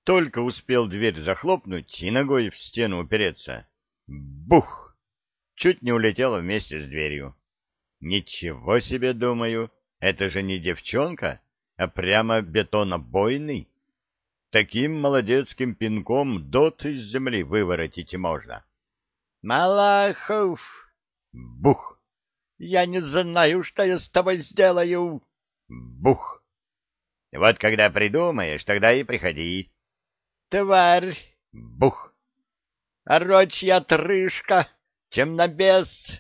Только успел дверь захлопнуть и ногой в стену упереться. Бух! Чуть не улетела вместе с дверью. Ничего себе, думаю, это же не девчонка, а прямо бетонобойный. Таким молодецким пинком дот из земли выворотить можно. Малахов! Бух! Я не знаю, что я с тобой сделаю. Бух! Вот когда придумаешь, тогда и приходи. Тварь! Бух! Орочья отрыжка! Темнобес!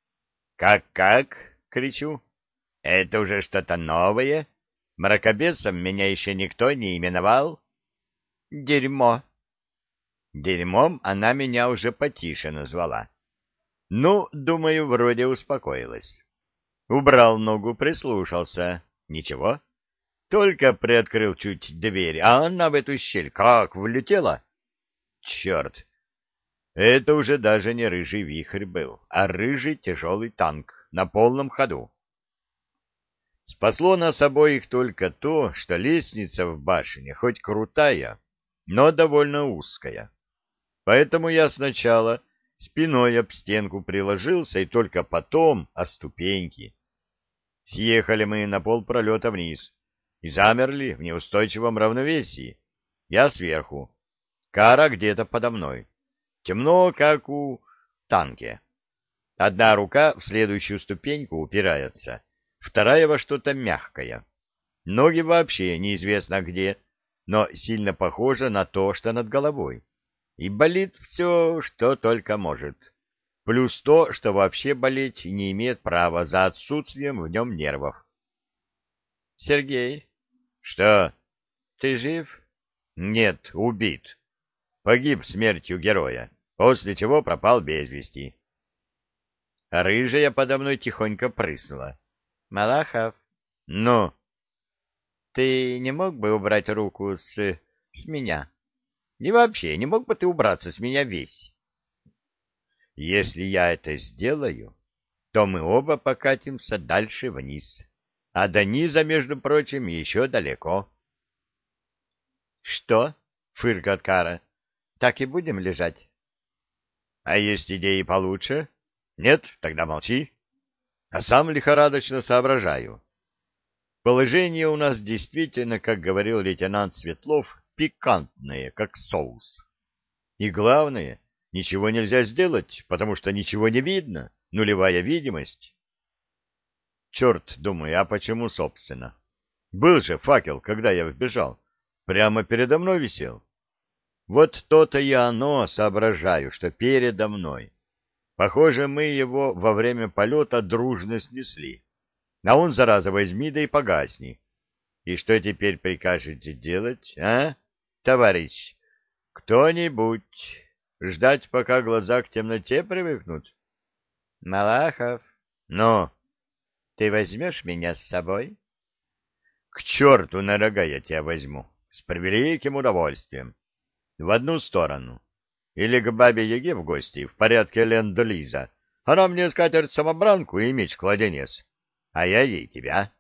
Как? — кричу. Это уже что-то новое? Мракобесом меня еще никто не именовал? Дерьмо. Дерьмом она меня уже потише назвала. Ну, думаю, вроде успокоилась. Убрал ногу, прислушался. Ничего. Только приоткрыл чуть дверь, а она в эту щель как влетела. Черт! Это уже даже не рыжий вихрь был, а рыжий тяжелый танк на полном ходу. Спасло нас обоих только то, что лестница в башне хоть крутая, но довольно узкая. Поэтому я сначала спиной об стенку приложился и только потом о ступеньки. Съехали мы на полпролета вниз и замерли в неустойчивом равновесии. Я сверху, Кара где-то подо мной. Темно, как у танке. Одна рука в следующую ступеньку упирается, вторая во что-то мягкое. Ноги вообще неизвестно где, но сильно похоже на то, что над головой. И болит все, что только может. Плюс то, что вообще болеть не имеет права за отсутствием в нем нервов. — Сергей. — Что? — Ты жив? — Нет, убит. Погиб смертью героя, после чего пропал без вести. Рыжая подо мной тихонько прыснула. — Малахов. — Ну? — Ты не мог бы убрать руку с меня? И вообще, не мог бы ты убраться с меня весь? Если я это сделаю, то мы оба покатимся дальше вниз. А до низа, между прочим, еще далеко. — Что? — фыркает Кара. — Так и будем лежать? — А есть идеи получше? Нет? Тогда молчи. А сам лихорадочно соображаю. Положение у нас действительно, как говорил лейтенант Светлов, пикантное, как соус. И главное, ничего нельзя сделать, потому что ничего не видно, нулевая видимость. Черт, думаю, а почему, собственно? Был же факел, когда я вбежал. Прямо передо мной висел. Вот то-то и оно, соображаю, что передо мной. Похоже, мы его во время полета дружно снесли. А он, зараза, возьми да и погасни. И что теперь прикажете делать, а, товарищ? Кто-нибудь? Ждать, пока глаза к темноте привыкнут? Малахов. Ну? Ты возьмешь меня с собой? К черту на рога я тебя возьму. С превеликим удовольствием. В одну сторону. Или к бабе-яге в гости в порядке ленд-лиза. Она мне скатерть-самобранку и меч-кладенец. А я ей тебя.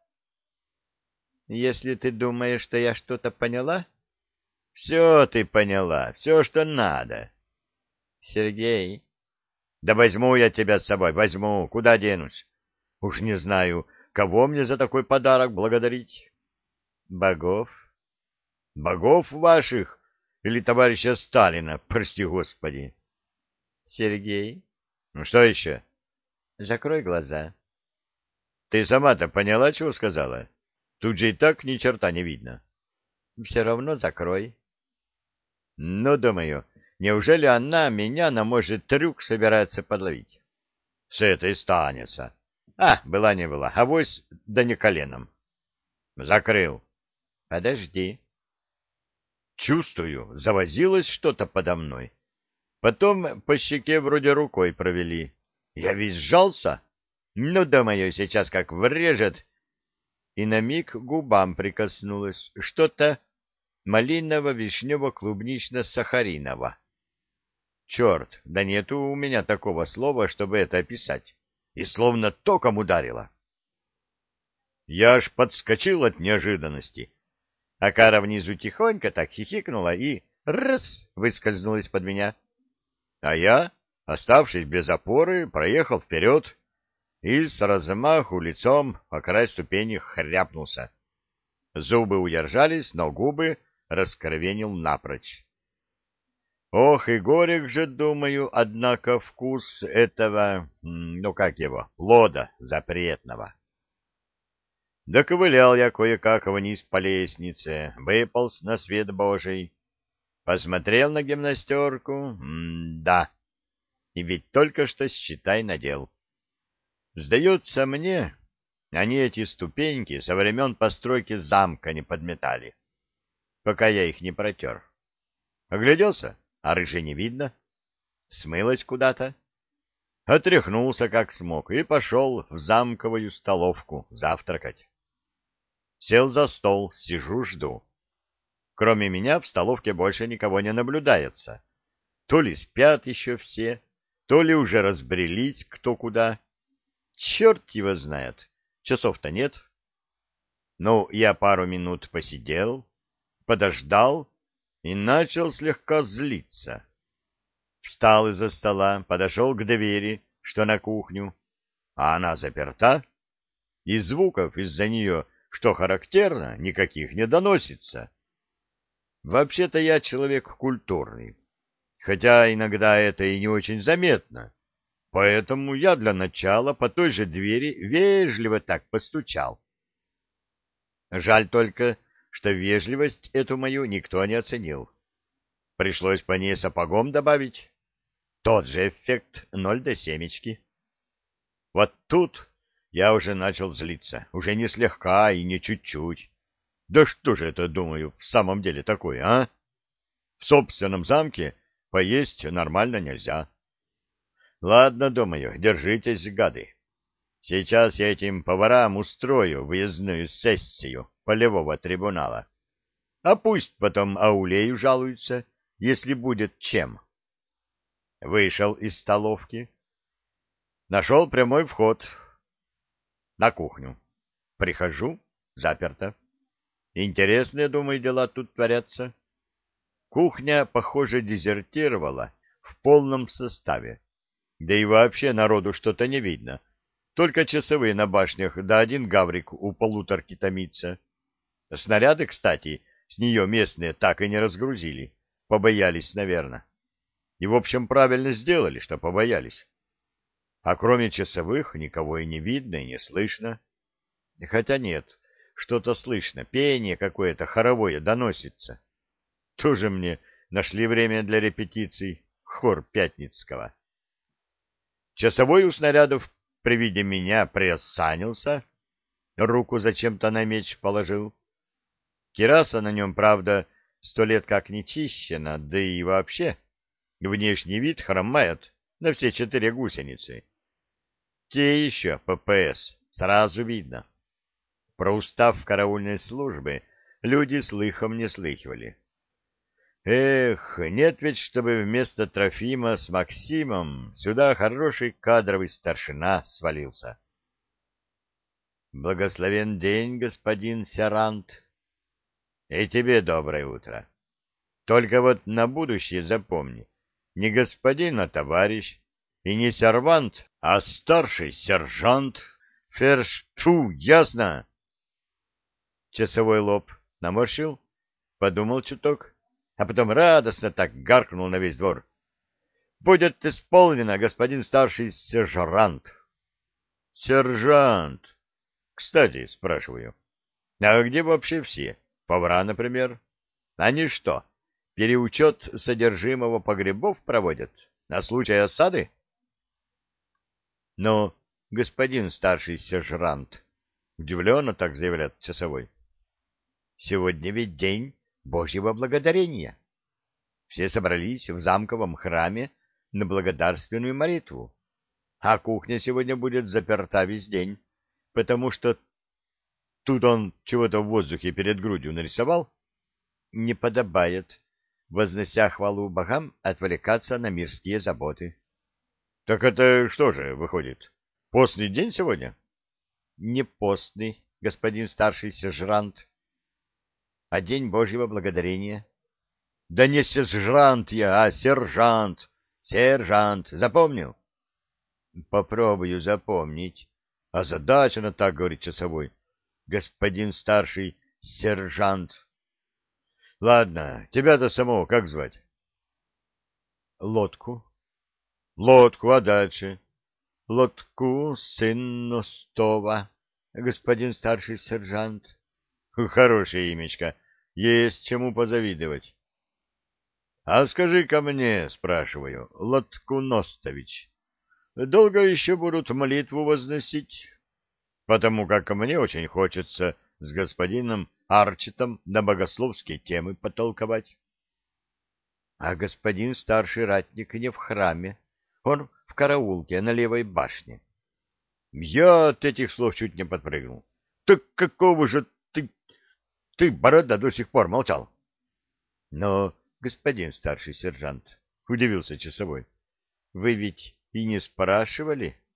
Если ты думаешь, что я что-то поняла... Все ты поняла, все, что надо. Сергей. Да возьму я тебя с собой, возьму. Куда денусь? Уж не знаю, кого мне за такой подарок благодарить. Богов. Богов ваших или товарища Сталина, прости господи. Сергей. Ну что еще? Закрой глаза. Ты сама-то поняла, чего сказала? Тут же и так ни черта не видно. Все равно закрой. Ну, думаю, неужели она меня на, может, трюк собирается подловить? С этой станется. А, была не была, авось да не коленом. Закрыл. Подожди. Чувствую, завозилось что-то подо мной. Потом по щеке вроде рукой провели. Я весь сжался. Ну, думаю, сейчас как врежет. И на миг к губам прикоснулось что-то малиново-вишнево-клубнично-сахариново. Черт, да нету у меня такого слова, чтобы это описать. И словно током ударило. Я аж подскочил от неожиданности. А кара внизу тихонько так хихикнула и раз выскользнула из-под меня. А я, оставшись без опоры, проехал вперед и с размаху лицом о край ступени хряпнулся. Зубы удержались, но губы раскровенил напрочь. Ох, и горек же, думаю, однако вкус этого, ну как его, плода запретного. Доковылял я кое-как вниз по лестнице, выполз на свет Божий, посмотрел на гимнастерку, да, и ведь только что, считай, надел. Сдается мне, они эти ступеньки со времен постройки замка не подметали, пока я их не протер. Огляделся, а рыжей не видно. Смылась куда-то. Отряхнулся как смог и пошел в замковую столовку завтракать. Сел за стол, сижу, жду. Кроме меня в столовке больше никого не наблюдается. То ли спят еще все, то ли уже разбрелись кто куда. Черт его знает, часов-то нет. Ну, я пару минут посидел, подождал и начал слегка злиться. Встал из-за стола, подошел к двери, что на кухню, а она заперта, и звуков из-за нее, что характерно, никаких не доносится. Вообще-то я человек культурный, хотя иногда это и не очень заметно, поэтому я для начала по той же двери вежливо так постучал. Жаль только, что вежливость эту мою никто не оценил. Пришлось по ней сапогом добавить. Тот же эффект 0 до семечки. Вот тут я уже начал злиться, уже не слегка и не чуть-чуть. Да что же это, думаю, в самом деле такое, а? В собственном замке поесть нормально нельзя. Ладно, думаю, держитесь, гады. Сейчас я этим поварам устрою выездную сессию полевого трибунала. А пусть потом Аулею жалуются, если будет чем. Вышел из столовки. Нашел прямой вход на кухню. Прихожу, заперто. Интересные, думаю, дела тут творятся. Кухня, похоже, дезертировала в полном составе. Да и вообще народу что-то не видно. Только часовые на башнях, да один гаврик у полуторки томится. Снаряды, кстати, с нее местные так и не разгрузили. Побоялись, наверное. И, в общем, правильно сделали, что побоялись. А кроме часовых никого и не видно, и не слышно. Хотя нет, что-то слышно, пение какое-то хоровое доносится. Тоже мне нашли время для репетиций, хор Пятницкого. Часовой у снарядов при виде меня приосанился, руку зачем-то на меч положил. Кираса на нем, правда, 100 лет как не чищена, да и вообще внешний вид хромает на все 4 гусеницы. Те еще ППС, сразу видно. Про устав караульной службы люди слыхом не слыхивали. Эх, нет ведь, чтобы вместо Трофима с Максимом сюда хороший кадровый старшина свалился. Благословен день, господин сержант. И тебе доброе утро. Только вот на будущее запомни, не господин, а товарищ, и не сервант, а старший сержант. Фу, ясно? Часовой лоб наморщил, подумал чуток, а потом радостно так гаркнул на весь двор. Будет исполнено, господин старший сержант. Сержант. Кстати, спрашиваю, а где вообще все? Повара, например? Они что, переучет содержимого погребов проводят на случай осады? Но, господин старший сержант, удивленно так заявляет часовой, сегодня ведь день Божьего благодарения. Все собрались в замковом храме на благодарственную молитву, а кухня сегодня будет заперта весь день, потому что тут он чего-то в воздухе перед грудью нарисовал. Не подобает, вознося хвалу богам, отвлекаться на мирские заботы. Так это что же выходит? Постный день сегодня? Не постный, господин старший сержант. А день Божьего благодарения? Да не сержант я, а сержант. Сержант. Запомнил? Попробую запомнить. Озадаченно так говорит часовой. Господин старший сержант. Ладно, тебя-то самого как звать? Лодку. Лодку, а дальше? Лодку, сын Ностова, господин старший сержант. Хорошее имечко. Есть чему позавидовать. А скажи-ка мне, спрашиваю, Лодку Ностович, долго еще будут молитву возносить? Потому как мне очень хочется с господином Арчетом на богословские темы потолковать. А господин старший ратник не в храме, он в караулке на левой башне. Я от этих слов чуть не подпрыгнул. Так какого же ты, борода, до сих пор молчал? Но, господин старший сержант, удивился часовой, вы ведь и не спрашивали,